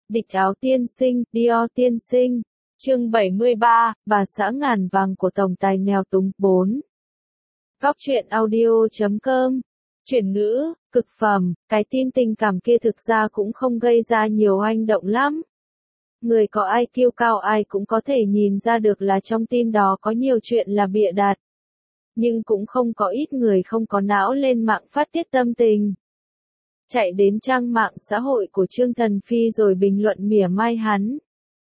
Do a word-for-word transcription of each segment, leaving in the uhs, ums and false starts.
Địch áo tiên sinh, Dior tiên sinh. Chương bảy mươi ba, bà xã ngàn vàng của tổng tài nghèo túng. bốn. Góc truyện audio chấm com. Chuyển ngữ, cực phẩm, cái tin tình cảm kia thực ra cũng không gây ra nhiều oanh động lắm. Người có i kiu cao ai cũng có thể nhìn ra được là trong tin đó có nhiều chuyện là bịa đặt. Nhưng cũng không có ít người không có não lên mạng phát tiết tâm tình. Chạy đến trang mạng xã hội của Trương Thần Phi rồi bình luận mỉa mai hắn.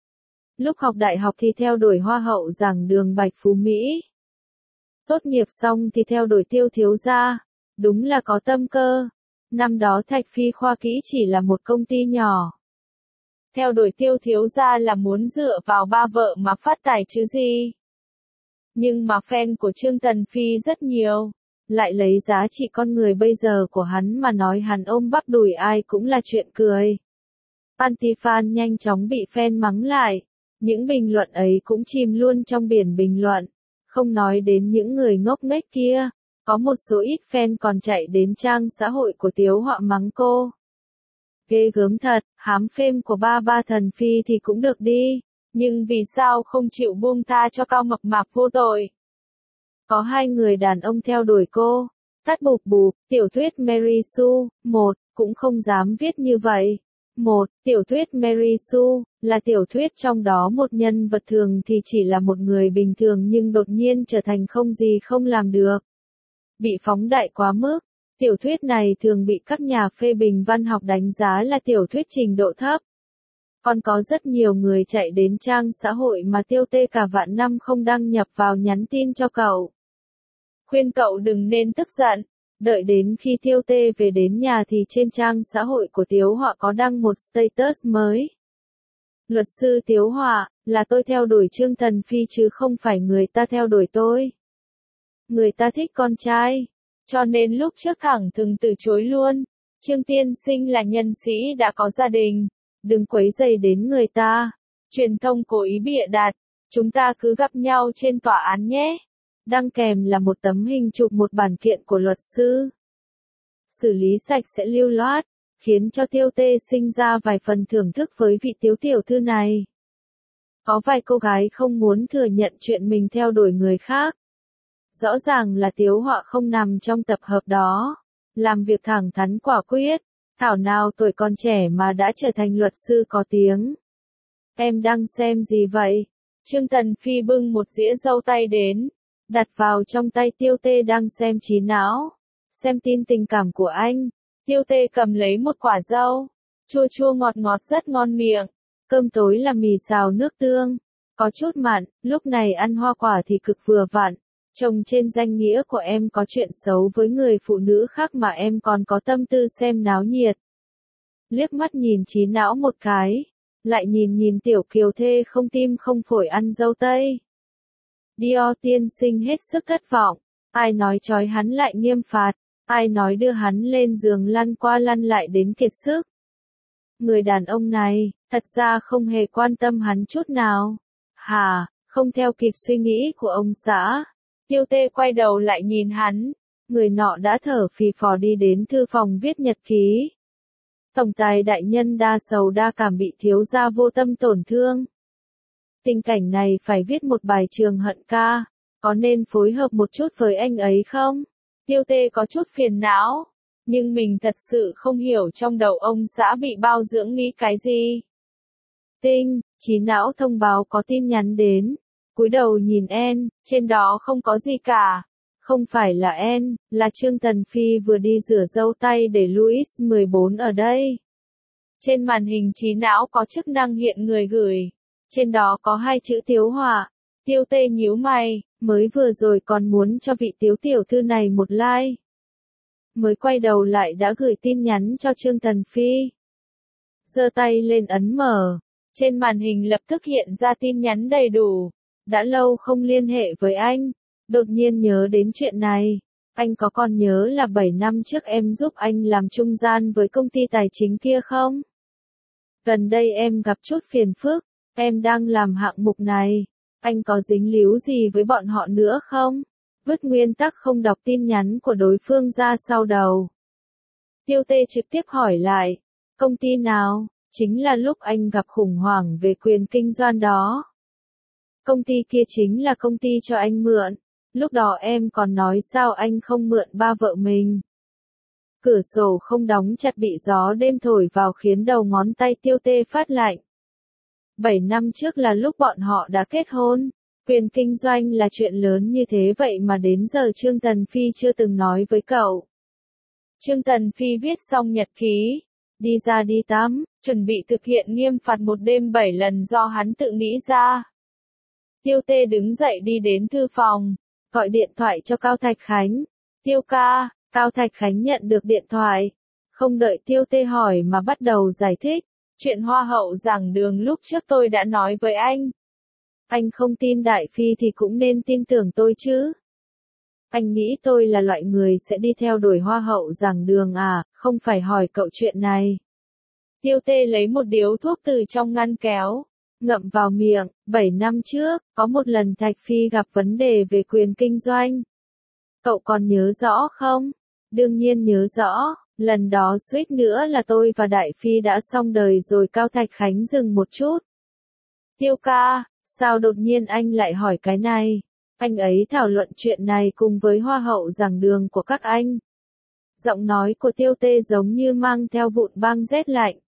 Lúc học đại học thì theo đuổi hoa hậu giảng đường Bạch Phú Mỹ. Tốt nghiệp xong thì theo đuổi Tiêu thiếu gia. Đúng là có tâm cơ. Năm đó Thạch Phi Khoa Kỹ chỉ là một công ty nhỏ. Theo đuổi Tiêu thiếu gia là muốn dựa vào ba vợ mà phát tài chứ gì. Nhưng mà fan của Trương Tần Phi rất nhiều. Lại lấy giá trị con người bây giờ của hắn mà nói hắn ôm bắp đùi ai cũng là chuyện cười. Anti-fan nhanh chóng bị fan mắng lại. Những bình luận ấy cũng chìm luôn trong biển bình luận. Không nói đến những người ngốc nghếch kia. Có một số ít fan còn chạy đến trang xã hội của Tiếu họ mắng cô. Ghê gớm thật, hám phêm của ba ba Thần Phi thì cũng được đi. Nhưng vì sao không chịu buông tha cho Cao Mập Mạp vô tội? Có hai người đàn ông theo đuổi cô. Tát bụp bụp, tiểu thuyết Mary Sue, một, cũng không dám viết như vậy. Một, tiểu thuyết Mary Sue, là tiểu thuyết trong đó một nhân vật thường thì chỉ là một người bình thường nhưng đột nhiên trở thành không gì không làm được. Bị phóng đại quá mức. Tiểu thuyết này thường bị các nhà phê bình văn học đánh giá là tiểu thuyết trình độ thấp. Còn có rất nhiều người chạy đến trang xã hội mà Tiêu Tê cả vạn năm không đăng nhập vào nhắn tin cho cậu. Khuyên cậu đừng nên tức giận. Đợi đến khi Tiêu Tê về đến nhà thì trên trang xã hội của Tiếu Họa có đăng một status mới. Luật sư Tiếu Họa, là tôi theo đuổi Trương Thần Phi chứ không phải người ta theo đuổi tôi. Người ta thích con trai. Cho nên lúc trước thẳng thừng từ chối luôn. Trương tiên sinh là nhân sĩ đã có gia đình. Đừng quấy rầy đến người ta. Truyền thông cố ý bịa đặt. Chúng ta cứ gặp nhau trên tòa án nhé. Đăng kèm là một tấm hình chụp một bản kiện của luật sư. Xử lý sạch sẽ lưu loát, khiến cho Tiêu Tê sinh ra vài phần thưởng thức với vị Tiếu tiểu thư này. Có vài cô gái không muốn thừa nhận chuyện mình theo đuổi người khác. Rõ ràng là Tiếu Họa không nằm trong tập hợp đó. Làm việc thẳng thắn quả quyết. Thảo nào tuổi còn trẻ mà đã trở thành luật sư có tiếng. Em đang xem gì vậy? Trương Tần Phi bưng một dĩa dâu tay đến. Đặt vào trong tay Tiêu Tê đang xem trí não. Xem tin tình cảm của anh. Tiêu Tê cầm lấy một quả dâu. Chua chua ngọt ngọt rất ngon miệng. Cơm tối là mì xào nước tương. Có chút mặn, lúc này ăn hoa quả thì cực vừa vặn. Chồng trên danh nghĩa của em có chuyện xấu với người phụ nữ khác mà em còn có tâm tư xem náo nhiệt. Liếc mắt nhìn trí não một cái. Lại nhìn nhìn tiểu kiều thê không tim không phổi ăn dâu tây. Dior tiên sinh hết sức thất vọng. Ai nói trói hắn lại nghiêm phạt. Ai nói đưa hắn lên giường lăn qua lăn lại đến kiệt sức. Người đàn ông này, thật ra không hề quan tâm hắn chút nào. Hà, không theo kịp suy nghĩ của ông xã. Tiêu Tê quay đầu lại nhìn hắn. Người nọ đã thở phì phò đi đến thư phòng viết nhật ký. Tổng tài đại nhân đa sầu đa cảm bị thiếu gia vô tâm tổn thương. Tình cảnh này phải viết một bài trường hận ca. Có nên phối hợp một chút với anh ấy không? Tiêu Tê có chút phiền não. Nhưng mình thật sự không hiểu trong đầu ông xã bị bao dưỡng nghĩ cái gì. Tinh, trí não thông báo có tin nhắn đến. Cúi đầu nhìn En, trên đó không có gì cả. Không phải là En, là Trương Tần Phi vừa đi rửa dâu tay để Louis mười bốn ở đây. Trên màn hình trí não có chức năng hiện người gửi. Trên đó có hai chữ Tiếu Họa. Tiêu Tê nhíu mày, mới vừa rồi còn muốn cho vị Tiếu tiểu thư này một like. Mới quay đầu lại đã gửi tin nhắn cho Trương Tần Phi. Giơ tay lên ấn mở. Trên màn hình lập tức hiện ra tin nhắn đầy đủ. Đã lâu không liên hệ với anh. Đột nhiên nhớ đến chuyện này. Anh có còn nhớ là bảy năm trước em giúp anh làm trung gian với công ty tài chính kia không? Gần đây em gặp chút phiền phức. Em đang làm hạng mục này. Anh có dính líu gì với bọn họ nữa không? Vứt nguyên tắc không đọc tin nhắn của đối phương ra sau đầu. Tiêu Tê trực tiếp hỏi lại. Công ty nào? Chính là lúc anh gặp khủng hoảng về quyền kinh doanh đó. Công ty kia chính là công ty cho anh mượn. Lúc đó em còn nói sao anh không mượn ba vợ mình. Cửa sổ không đóng chặt bị gió đêm thổi vào khiến đầu ngón tay Tiêu Tê phát lạnh. Bảy năm trước là lúc bọn họ đã kết hôn. Quyền kinh doanh là chuyện lớn như thế vậy mà đến giờ Trương Tần Phi chưa từng nói với cậu. Trương Tần Phi viết xong nhật ký, đi ra đi tắm, chuẩn bị thực hiện nghiêm phạt một đêm bảy lần do hắn tự nghĩ ra. Tiêu Tê đứng dậy đi đến thư phòng, gọi điện thoại cho Cao Thạch Khánh. Tiêu ca, Cao Thạch Khánh nhận được điện thoại. Không đợi Tiêu Tê hỏi mà bắt đầu giải thích. Chuyện hoa hậu giảng đường lúc trước tôi đã nói với anh. Anh không tin Đại Phi thì cũng nên tin tưởng tôi chứ. Anh nghĩ tôi là loại người sẽ đi theo đuổi hoa hậu giảng đường à, không phải hỏi cậu chuyện này. Tiêu Tê lấy một điếu thuốc từ trong ngăn kéo, ngậm vào miệng. Bảy năm trước, có một lần Thạch Phi gặp vấn đề về quyền kinh doanh. Cậu còn nhớ rõ không? Đương nhiên nhớ rõ, lần đó suýt nữa là tôi và Đại Phi đã xong đời rồi. Cao Thạch Khánh dừng một chút. Tiêu ca, sao đột nhiên anh lại hỏi cái này? Anh ấy thảo luận chuyện này cùng với hoa hậu giảng đường của các anh. Giọng nói của Tiêu Tê giống như mang theo vụn băng rét lạnh.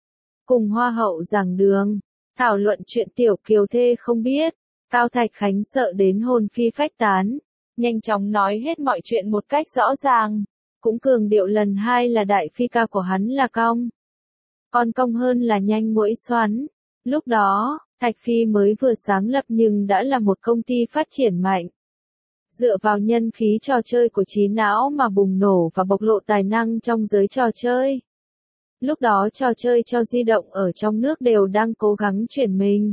Cùng hoa hậu giảng đường, thảo luận chuyện Tiểu Kiều Thê không biết. Cao Thạch Khánh sợ đến hồn phi phách tán, nhanh chóng nói hết mọi chuyện một cách rõ ràng, cũng cường điệu lần hai là Đại Phi ca của hắn là cong. Còn cong hơn là nhanh mũi xoắn. Lúc đó, Thạch Phi mới vừa sáng lập nhưng đã là một công ty phát triển mạnh. Dựa vào nhân khí trò chơi của trí não mà bùng nổ và bộc lộ tài năng trong giới trò chơi. Lúc đó trò chơi cho di động ở trong nước đều đang cố gắng chuyển mình.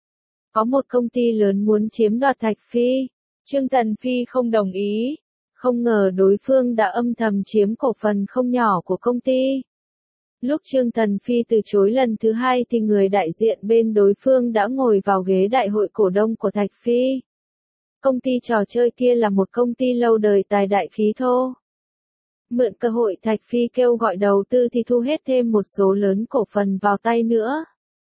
Có một công ty lớn muốn chiếm đoạt Thạch Phi. Trương Tần Phi không đồng ý. Không ngờ đối phương đã âm thầm chiếm cổ phần không nhỏ của công ty. Lúc Trương Tần Phi từ chối lần thứ hai thì người đại diện bên đối phương đã ngồi vào ghế đại hội cổ đông của Thạch Phi. Công ty trò chơi kia là một công ty lâu đời tài đại khí thô. Mượn cơ hội Thạch Phi kêu gọi đầu tư thì thu hết thêm một số lớn cổ phần vào tay nữa.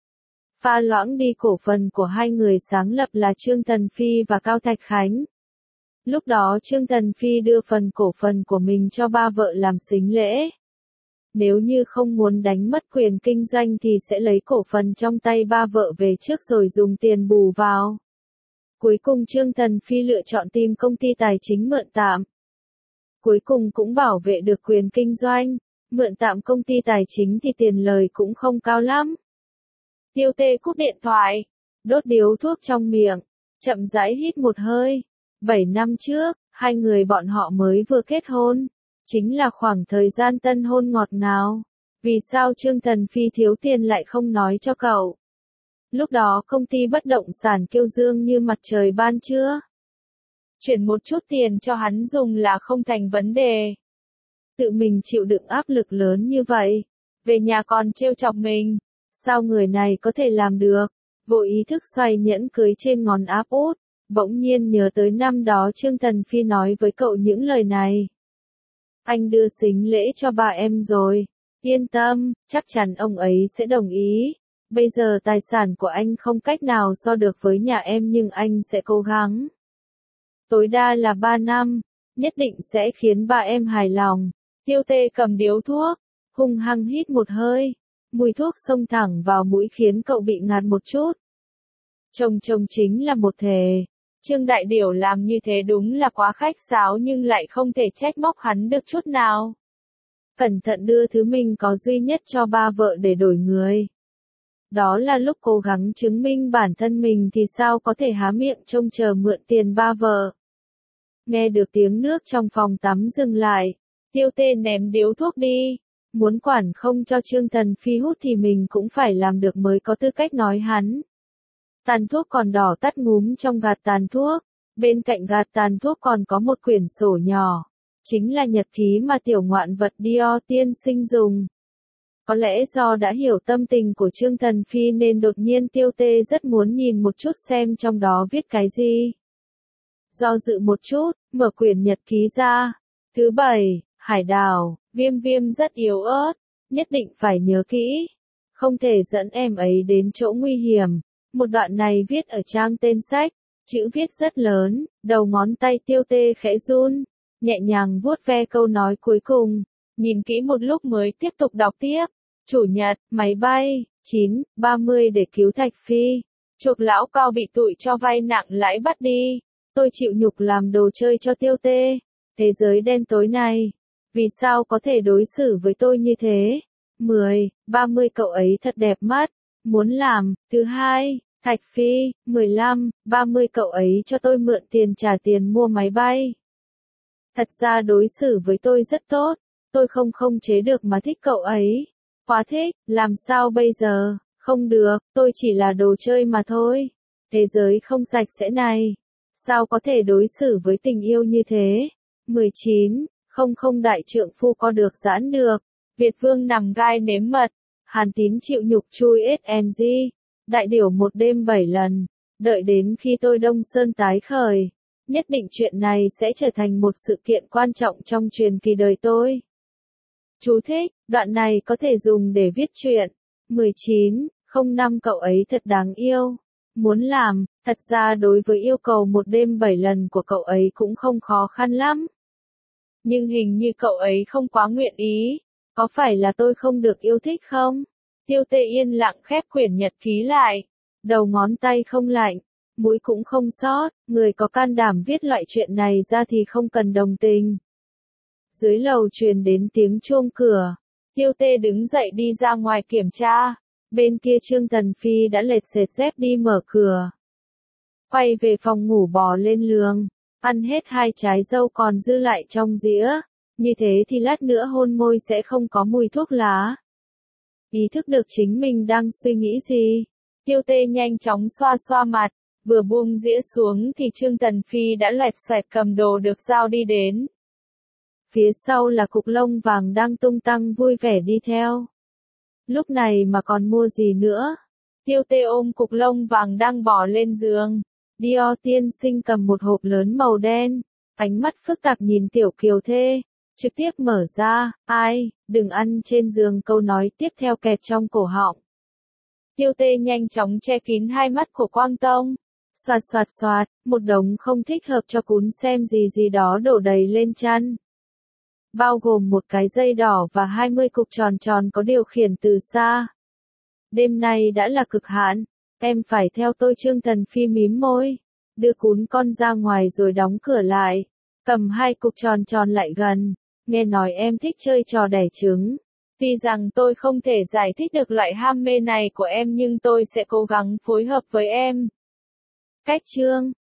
Pha loãng đi cổ phần của hai người sáng lập là Trương Tần Phi và Cao Thạch Khánh. Lúc đó Trương Tần Phi đưa phần cổ phần của mình cho ba vợ làm sính lễ. Nếu như không muốn đánh mất quyền kinh doanh thì sẽ lấy cổ phần trong tay ba vợ về trước rồi dùng tiền bù vào. Cuối cùng Trương Tần Phi lựa chọn tìm công ty tài chính mượn tạm. Cuối cùng cũng bảo vệ được quyền kinh doanh. Mượn tạm công ty tài chính thì tiền lời cũng không cao lắm. Tiêu Tê cúp điện thoại, đốt điếu thuốc trong miệng, chậm rãi hít một hơi. Bảy năm trước, hai người bọn họ mới vừa kết hôn. Chính là khoảng thời gian tân hôn ngọt ngào. Vì sao Trương Tần Phi thiếu tiền lại không nói cho cậu? Lúc đó công ty bất động sản kêu dương như mặt trời ban trưa. Chuyển một chút tiền cho hắn dùng là không thành vấn đề. Tự mình chịu đựng áp lực lớn như vậy. Về nhà còn trêu chọc mình. Sao người này có thể làm được? Vô ý thức xoay nhẫn cưới trên ngón áp út. Bỗng nhiên nhớ tới năm đó Trương Tần Phi nói với cậu những lời này. Anh đưa sính lễ cho ba em rồi. Yên tâm, chắc chắn ông ấy sẽ đồng ý. Bây giờ tài sản của anh không cách nào so được với nhà em nhưng anh sẽ cố gắng. Tối đa là ba năm, nhất định sẽ khiến ba em hài lòng. Tiêu Tê cầm điếu thuốc, hung hăng hít một hơi. Mùi thuốc xông thẳng vào mũi khiến cậu bị ngạt một chút. Chồng chồng chính là một thể. Trương Đại Điểu làm như thế đúng là quá khách sáo nhưng lại không thể trách móc hắn được chút nào. Cẩn thận đưa thứ mình có duy nhất cho ba vợ để đổi người. Đó là lúc cố gắng chứng minh bản thân mình thì sao có thể há miệng trông chờ mượn tiền ba vợ. Nghe được tiếng nước trong phòng tắm dừng lại. Tiêu Tê ném điếu thuốc đi. Muốn quản không cho Trương Tần Phi hút thì mình cũng phải làm được mới có tư cách nói hắn. Tàn thuốc còn đỏ tắt ngúm trong gạt tàn thuốc. Bên cạnh gạt tàn thuốc còn có một quyển sổ nhỏ. Chính là nhật ký mà tiểu ngoạn vật Dior tiên sinh dùng. Có lẽ do đã hiểu tâm tình của Trương Tần Phi nên đột nhiên Tiêu Tê rất muốn nhìn một chút xem trong đó viết cái gì. Do dự một chút, mở quyển nhật ký ra. Thứ bảy, hải đảo, Viêm Viêm rất yếu ớt, nhất định phải nhớ kỹ. không thể dẫn em ấy đến chỗ nguy hiểm. Một đoạn này viết ở trang tên sách, chữ viết rất lớn, đầu ngón tay Tiêu Tê khẽ run, nhẹ nhàng vuốt ve câu nói cuối cùng, nhìn kỹ một lúc mới tiếp tục đọc tiếp. Chủ nhật, máy bay, chín ba mươi để cứu Thạch Phi. Chuộc lão Cao bị tụi cho vay nặng lãi bắt đi. Tôi chịu nhục làm đồ chơi cho Tiêu Tê. Thế giới đen tối này, vì sao có thể đối xử với tôi như thế? mười ba mươi cậu ấy thật đẹp mắt. Muốn làm. Thứ hai, Thạch Phi. mười lăm ba mươi cậu ấy cho tôi mượn tiền trả tiền mua máy bay. Thật ra đối xử với tôi rất tốt. Tôi không không chế được mà thích cậu ấy. Quá thích, làm sao bây giờ? Không được, tôi chỉ là đồ chơi mà thôi. Thế giới không sạch sẽ này. Sao có thể đối xử với tình yêu như thế? mười chín Không không đại trượng phu có được giãn được. Việt Vương nằm gai nếm mật. Hàn Tín chịu nhục chui ét en giê. Đại điểu một đêm bảy lần. Đợi đến khi tôi Đông Sơn tái khởi. Nhất định chuyện này sẽ trở thành một sự kiện quan trọng trong truyền kỳ đời tôi. Chú thích, đoạn này có thể dùng để viết truyện. mười chín không năm cậu ấy thật đáng yêu. Muốn làm, thật ra đối với yêu cầu một đêm bảy lần của cậu ấy cũng không khó khăn lắm. Nhưng hình như cậu ấy không quá nguyện ý. Có phải là tôi không được yêu thích không? Tiêu Tê yên lặng khép quyển nhật ký lại. Đầu ngón tay không lạnh, mũi cũng không sót. Người có can đảm viết loại chuyện này ra thì không cần đồng tình. Dưới lầu truyền đến tiếng chuông cửa. Tiêu Tê đứng dậy đi ra ngoài kiểm tra. Bên kia Trương Tần Phi đã lệt sệt dép đi mở cửa. Quay về phòng ngủ bò lên giường. Ăn hết hai trái dâu còn dư lại trong dĩa. Như thế thì lát nữa hôn môi sẽ không có mùi thuốc lá. Ý thức được chính mình đang suy nghĩ gì. Tiêu Tê nhanh chóng xoa xoa mặt. Vừa buông dĩa xuống thì Trương Tần Phi đã loẹt xoẹt cầm đồ được giao đi đến. Phía sau là cục lông vàng đang tung tăng vui vẻ đi theo. Lúc này mà còn mua gì nữa? Tiêu Tê ôm cục lông vàng đang bỏ lên giường. Dior tiên sinh cầm một hộp lớn màu đen. Ánh mắt phức tạp nhìn Tiểu Kiều Thê. Trực tiếp mở ra. Ai, đừng ăn trên giường, câu nói tiếp theo kẹt trong cổ họng. Tiêu Tê nhanh chóng che kín hai mắt của Quang Tông. Xoạt xoạt xoạt, một đống không thích hợp cho cún xem gì gì đó đổ đầy lên chăn. Bao gồm một cái dây đỏ và hai mươi cục tròn tròn có điều khiển từ xa. Đêm nay đã là cực hạn, em phải theo tôi. Trương Tần Phi mím môi, đưa cún con ra ngoài rồi đóng cửa lại, cầm hai cục tròn tròn lại gần, nghe nói em thích chơi trò đẻ trứng. Tuy rằng tôi không thể giải thích được loại ham mê này của em nhưng tôi sẽ cố gắng phối hợp với em. Cách chương